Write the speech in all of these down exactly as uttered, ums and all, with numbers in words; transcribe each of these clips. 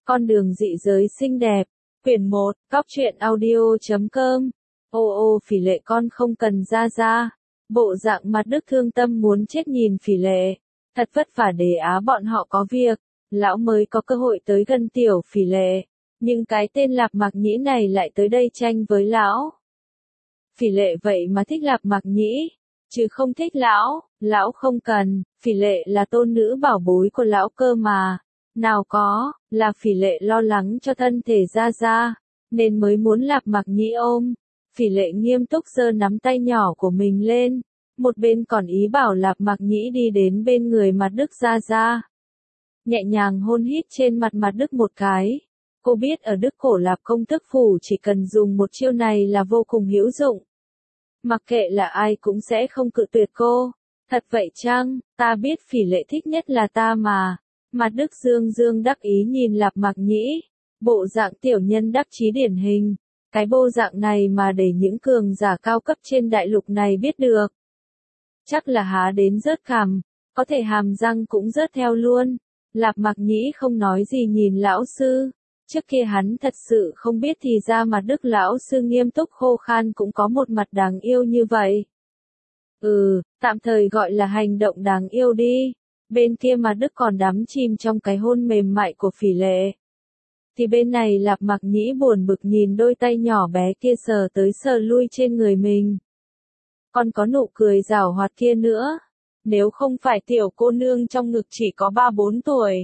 Con đường dị giới xinh đẹp. Quyển một, cóc truyện audio chấm com. Ô ô Phỉ Lệ con không cần ra ra. Bộ dạng mặt Đức thương tâm muốn chết nhìn Phỉ Lệ. Thật vất vả để Á bọn họ có việc. Lão mới có cơ hội tới gần tiểu Phỉ Lệ. Nhưng cái tên Lạp Mạc Nhĩ này lại tới đây tranh với lão. Phỉ Lệ vậy mà thích Lạp Mạc Nhĩ. Chứ không thích lão. Lão không cần. Phỉ Lệ là tôn nữ bảo bối của lão cơ mà. Nào có, là Phỉ Lệ lo lắng cho thân thể ra ra, nên mới muốn Lạp Mạc Nhĩ ôm. Phỉ Lệ nghiêm túc giơ nắm tay nhỏ của mình lên, một bên còn ý bảo Lạp Mạc Nhĩ đi đến bên người mặt Đức ra ra. Nhẹ nhàng hôn hít trên mặt mặt Đức một cái. Cô biết ở Đức Cổ Lạp công tước phủ chỉ cần dùng một chiêu này là vô cùng hữu dụng. Mặc kệ là ai cũng sẽ không cự tuyệt cô. Thật vậy chăng, ta biết Phỉ Lệ thích nhất là ta mà. Mặt Đức dương dương đắc ý nhìn Lạp Mạc Nhĩ, bộ dạng tiểu nhân đắc chí điển hình, cái bộ dạng này mà để những cường giả cao cấp trên đại lục này biết được. Chắc là há đến rớt cằm, có thể hàm răng cũng rớt theo luôn. Lạp Mạc Nhĩ không nói gì nhìn lão sư, trước kia hắn thật sự không biết thì ra mặt Đức lão sư nghiêm túc khô khan cũng có một mặt đáng yêu như vậy. Ừ, tạm thời gọi là hành động đáng yêu đi. Bên kia mà Đức còn đắm chìm trong cái hôn mềm mại của Phỉ Lệ. Thì bên này Lạp Mạc Nhĩ buồn bực nhìn đôi tay nhỏ bé kia sờ tới sờ lui trên người mình. Còn có nụ cười giảo hoạt kia nữa. Nếu không phải tiểu cô nương trong ngực chỉ có ba bốn tuổi.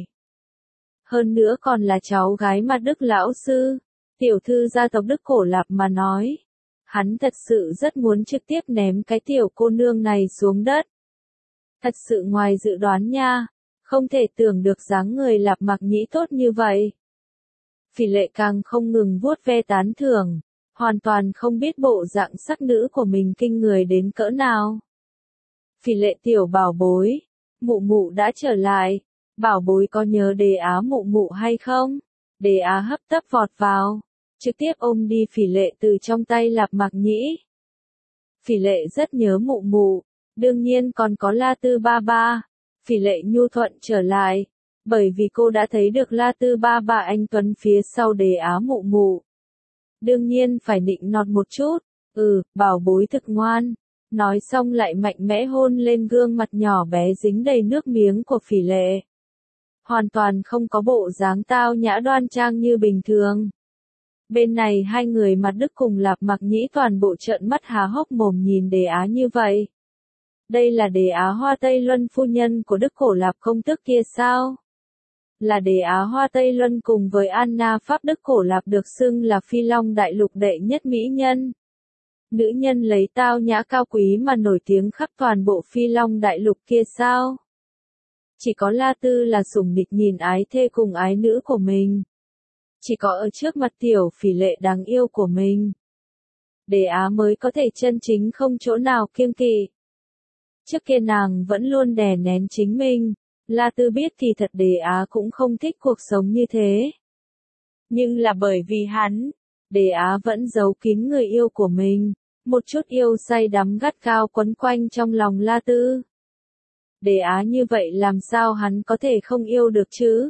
Hơn nữa còn là cháu gái mặt Đức lão sư. Tiểu thư gia tộc Đức Cổ Lạp mà nói. Hắn thật sự rất muốn trực tiếp ném cái tiểu cô nương này xuống đất. Thật sự ngoài dự đoán nha, không thể tưởng được dáng người Lạp Mạc Nhĩ tốt như vậy. Phỉ Lệ càng không ngừng vuốt ve tán thưởng, hoàn toàn không biết bộ dạng sắc nữ của mình kinh người đến cỡ nào. Phỉ Lệ tiểu bảo bối, mụ mụ đã trở lại, bảo bối có nhớ Đề Á mụ mụ hay không? Đề Á hấp tấp vọt vào, trực tiếp ôm đi Phỉ Lệ từ trong tay Lạp Mạc Nhĩ. Phỉ Lệ rất nhớ mụ mụ. Đương nhiên còn có La Tư ba ba. Phỉ Lệ nhu thuận trở lại, bởi vì cô đã thấy được La Tư ba ba anh tuấn phía sau Đề Á mụ mụ. Đương nhiên phải nịnh nọt một chút, ừ, bảo bối thực ngoan. Nói xong lại mạnh mẽ hôn lên gương mặt nhỏ bé dính đầy nước miếng của Phỉ Lệ. Hoàn toàn không có bộ dáng tao nhã đoan trang như bình thường. Bên này hai người mặt Đức cùng Lạp Mạc Nhĩ toàn bộ trợn mắt há hốc mồm nhìn Đề Á như vậy. Đây là Đề Á Hoa Tây Luân phu nhân của Đức Cổ Lạp công tước kia sao? Là Đề Á Hoa Tây Luân cùng với Anna Pháp Đức Cổ Lạp được xưng là Phi Long Đại Lục đệ nhất mỹ nhân. Nữ nhân lấy tao nhã cao quý mà nổi tiếng khắp toàn bộ Phi Long Đại Lục kia sao? Chỉ có La Tư là sủng địch nhìn ái thê cùng ái nữ của mình. Chỉ có ở trước mặt tiểu Phỉ Lệ đáng yêu của mình. Đề Á mới có thể chân chính không chỗ nào kiêng kỵ. Trước kia nàng vẫn luôn đè nén chính mình, La Tư biết thì thật Đề Á cũng không thích cuộc sống như thế. Nhưng là bởi vì hắn, Đề Á vẫn giấu kín người yêu của mình, một chút yêu say đắm gắt gao quấn quanh trong lòng La Tư. Đề Á như vậy làm sao hắn có thể không yêu được chứ?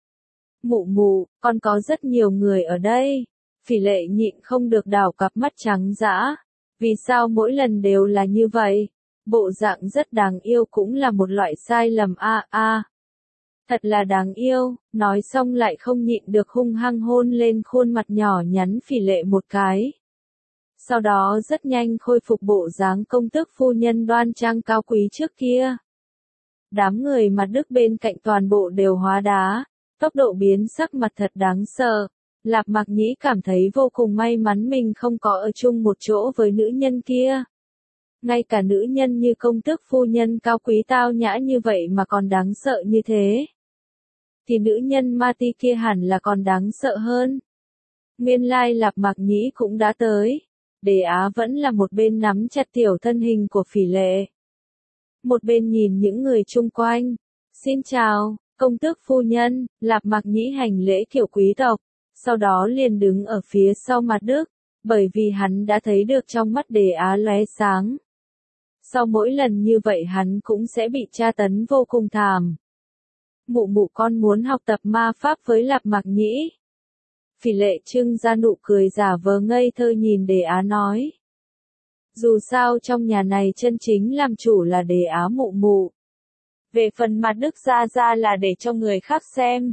Mụ mụ, còn có rất nhiều người ở đây. Phỉ Lệ nhịn không được đảo cặp mắt trắng dã. Vì sao mỗi lần đều là như vậy? Bộ dạng rất đáng yêu cũng là một loại sai lầm a a. Thật là đáng yêu, nói xong lại không nhịn được hung hăng hôn lên khuôn mặt nhỏ nhắn Phỉ Lệ một cái. Sau đó rất nhanh khôi phục bộ dáng công tước phu nhân đoan trang cao quý trước kia. Đám người mặt Đức bên cạnh toàn bộ đều hóa đá, tốc độ biến sắc mặt thật đáng sợ. Lạp Mạc Nhĩ cảm thấy vô cùng may mắn mình không có ở chung một chỗ với nữ nhân kia. Ngay cả nữ nhân như công tước phu nhân cao quý tao nhã như vậy mà còn đáng sợ như thế. Thì nữ nhân ma ti kia hẳn là còn đáng sợ hơn. Nguyên lai Lạp Mạc Nhĩ cũng đã tới. Đề Á vẫn là một bên nắm chặt tiểu thân hình của Phỉ Lệ. Một bên nhìn những người chung quanh. Xin chào, công tước phu nhân. Lạp Mạc Nhĩ hành lễ kiểu quý tộc. Sau đó liền đứng ở phía sau mặt Đức. Bởi vì hắn đã thấy được trong mắt Đề Á lóe sáng. Sau mỗi lần như vậy hắn cũng sẽ bị tra tấn vô cùng thảm. Mụ mụ con muốn học tập ma pháp với Lạp Mạc Nhĩ. Phỉ Lệ trưng ra nụ cười giả vờ ngây thơ nhìn Đề Á nói. Dù sao trong nhà này chân chính làm chủ là Đề Á mụ mụ. Về phần mặt Đức Gia Gia là để cho người khác xem.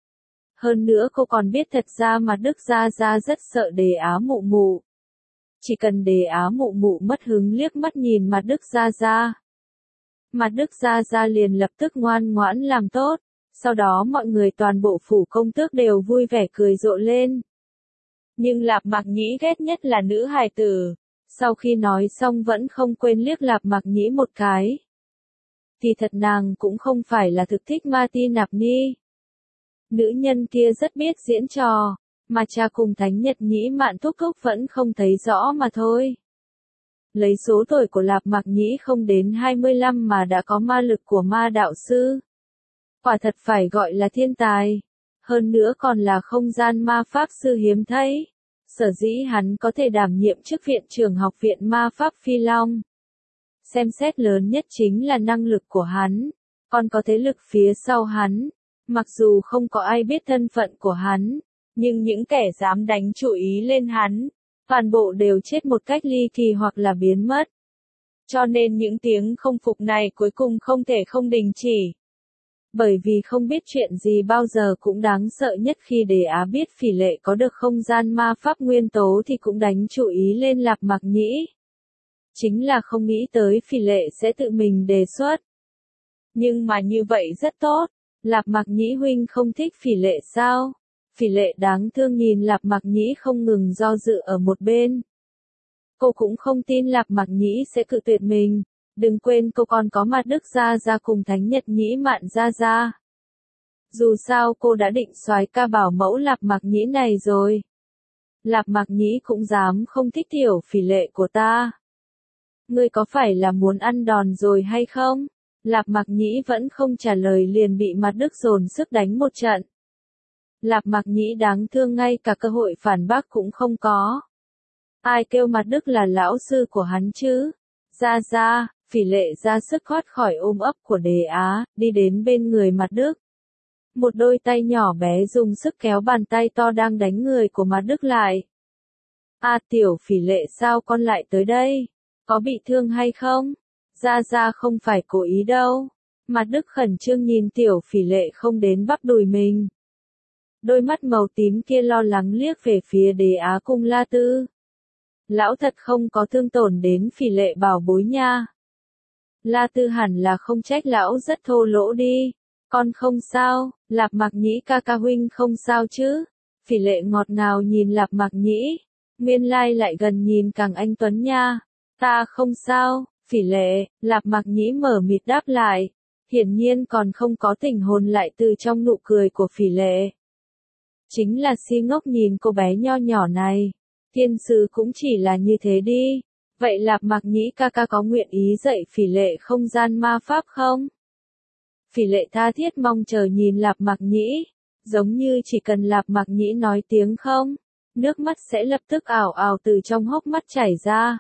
Hơn nữa cô còn biết thật ra mặt Đức Gia Gia rất sợ Đề Á mụ mụ. Chỉ cần Đề Á mụ mụ mất hứng liếc mắt nhìn mặt Đức Gia Gia. Mặt Đức Gia Gia liền lập tức ngoan ngoãn làm tốt, sau đó mọi người toàn bộ phủ công tước đều vui vẻ cười rộ lên. Nhưng Lạp Mạc Nhĩ ghét nhất là nữ hài tử, sau khi nói xong vẫn không quên liếc Lạp Mạc Nhĩ một cái. Thì thật nàng cũng không phải là thực thích Ma Ti Nạp Ni. Nữ nhân kia rất biết diễn trò, mà cha cùng Thánh Nhật Nhĩ Mạn Thúc Thúc vẫn không thấy rõ mà thôi. Lấy số tuổi của Lạp Mạc Nhĩ không đến hai mươi lăm mà đã có ma lực của ma đạo sư. Quả thật phải gọi là thiên tài. Hơn nữa còn là không gian ma pháp sư hiếm thấy. Sở dĩ hắn có thể đảm nhiệm chức viện trưởng học viện ma pháp Phi Long. Xem xét lớn nhất chính là năng lực của hắn. Còn có thế lực phía sau hắn. Mặc dù không có ai biết thân phận của hắn. Nhưng những kẻ dám đánh chú ý lên hắn. Toàn bộ đều chết một cách ly kỳ hoặc là biến mất. Cho nên những tiếng không phục này cuối cùng không thể không đình chỉ. Bởi vì không biết chuyện gì bao giờ cũng đáng sợ nhất khi Đề Á biết Phỉ Lệ có được không gian ma pháp nguyên tố thì cũng đánh chú ý lên Lạp Mạc Nhĩ. Chính là không nghĩ tới Phỉ Lệ sẽ tự mình đề xuất. Nhưng mà như vậy rất tốt, Lạp Mạc Nhĩ huynh không thích Phỉ Lệ sao? Phỉ Lệ đáng thương nhìn Lạp Mạc Nhĩ không ngừng do dự ở một bên. Cô cũng không tin Lạp Mạc Nhĩ sẽ cự tuyệt mình. Đừng quên cô còn có mặt Đức Gia Gia cùng Thánh Nhật Nhĩ Mạn Gia Gia. Dù sao cô đã định soái ca bảo mẫu Lạp Mạc Nhĩ này rồi. Lạp Mạc Nhĩ cũng dám không thích tiểu Phỉ Lệ của ta. Ngươi có phải là muốn ăn đòn rồi hay không? Lạp Mạc Nhĩ vẫn không trả lời liền bị mặt Đức dồn sức đánh một trận. Lạp Mạc Nhĩ đáng thương ngay cả cơ hội phản bác cũng không có. Ai kêu mặt Đức là lão sư của hắn chứ? Gia Gia, Phỉ Lệ ra sức thoát khỏi ôm ấp của Đề Á, đi đến bên người mặt Đức. Một đôi tay nhỏ bé dùng sức kéo bàn tay to đang đánh người của mặt Đức lại. À tiểu Phỉ Lệ sao con lại tới đây? Có bị thương hay không? Gia Gia không phải cố ý đâu. Mặt Đức khẩn trương nhìn tiểu Phỉ Lệ không đến bắp đùi mình. Đôi mắt màu tím kia lo lắng liếc về phía Đề Á cùng La Tư. Lão thật không có thương tổn đến Phỉ Lệ bảo bối nha. La Tư hẳn là không trách lão rất thô lỗ đi. Con không sao, Lạp Mạc Nhĩ ca ca huynh không sao chứ. Phỉ Lệ ngọt ngào nhìn Lạp Mạc Nhĩ. Nguyên lai lại gần nhìn càng anh tuấn nha. Ta không sao, Phỉ Lệ, Lạp Mạc Nhĩ mở mịt đáp lại. Hiển nhiên còn không có tỉnh hồn lại từ trong nụ cười của Phỉ Lệ. Chính là si ngốc nhìn cô bé nho nhỏ này. Thiên sứ cũng chỉ là như thế đi. Vậy Lạp Mạc Nhĩ ca ca có nguyện ý dạy Phỉ Lệ không gian ma pháp không? Phỉ Lệ tha thiết mong chờ nhìn Lạp Mạc Nhĩ. Giống như chỉ cần Lạp Mạc Nhĩ nói tiếng không, nước mắt sẽ lập tức ảo ảo từ trong hốc mắt chảy ra.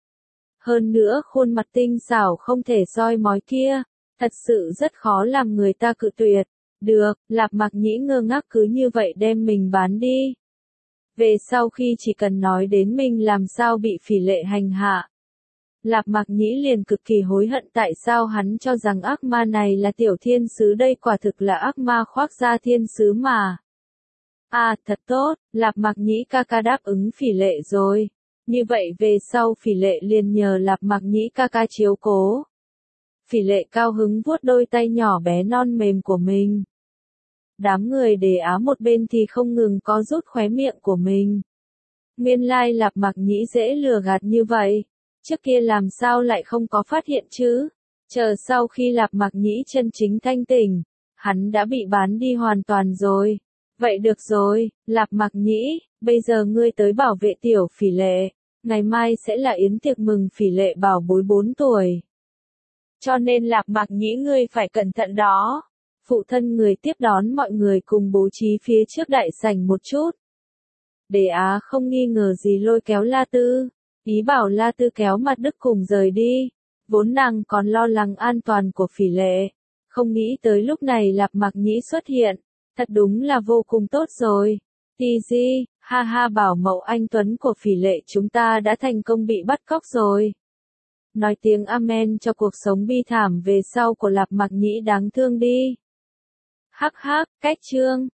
Hơn nữa khuôn mặt tinh xảo không thể soi mói kia, thật sự rất khó làm người ta cự tuyệt. Được, Lạp Mạc Nhĩ ngơ ngác cứ như vậy đem mình bán đi. Về sau khi chỉ cần nói đến mình làm sao bị Phỉ Lệ hành hạ. Lạp Mạc Nhĩ liền cực kỳ hối hận tại sao hắn cho rằng ác ma này là tiểu thiên sứ, đây quả thực là ác ma khoác da thiên sứ mà. À thật tốt, Lạp Mạc Nhĩ ca ca đáp ứng Phỉ Lệ rồi. Như vậy về sau Phỉ Lệ liền nhờ Lạp Mạc Nhĩ ca ca chiếu cố. Phỉ Lệ cao hứng vuốt đôi tay nhỏ bé non mềm của mình. Đám người Đề Á một bên thì không ngừng có rút khóe miệng của mình. Nguyên lai Lạp Mạc Nhĩ dễ lừa gạt như vậy. Trước kia làm sao lại không có phát hiện chứ? Chờ sau khi Lạp Mạc Nhĩ chân chính thanh tỉnh, hắn đã bị bán đi hoàn toàn rồi. Vậy được rồi, Lạp Mạc Nhĩ, bây giờ ngươi tới bảo vệ tiểu Phỉ Lệ. Ngày mai sẽ là yến tiệc mừng Phỉ Lệ bảo bối bốn tuổi. Cho nên Lạp Mạc Nhĩ ngươi phải cẩn thận đó. Phụ thân người tiếp đón mọi người cùng bố trí phía trước đại sảnh một chút. Đề Á không nghi ngờ gì lôi kéo La Tư, ý bảo La Tư kéo mặt Đức cùng rời đi. Vốn nàng còn lo lắng an toàn của Phỉ Lệ, Không nghĩ tới lúc này Lạp Mạc Nhĩ xuất hiện. Thật đúng là vô cùng tốt rồi. tê giê, ha ha bảo mẫu anh Tuấn của Phỉ Lệ chúng ta đã thành công bị bắt cóc rồi. Nói tiếng amen cho cuộc sống bi thảm về sau của Lạp Mạc Nhĩ đáng thương đi. Hắc hắc, cách chương.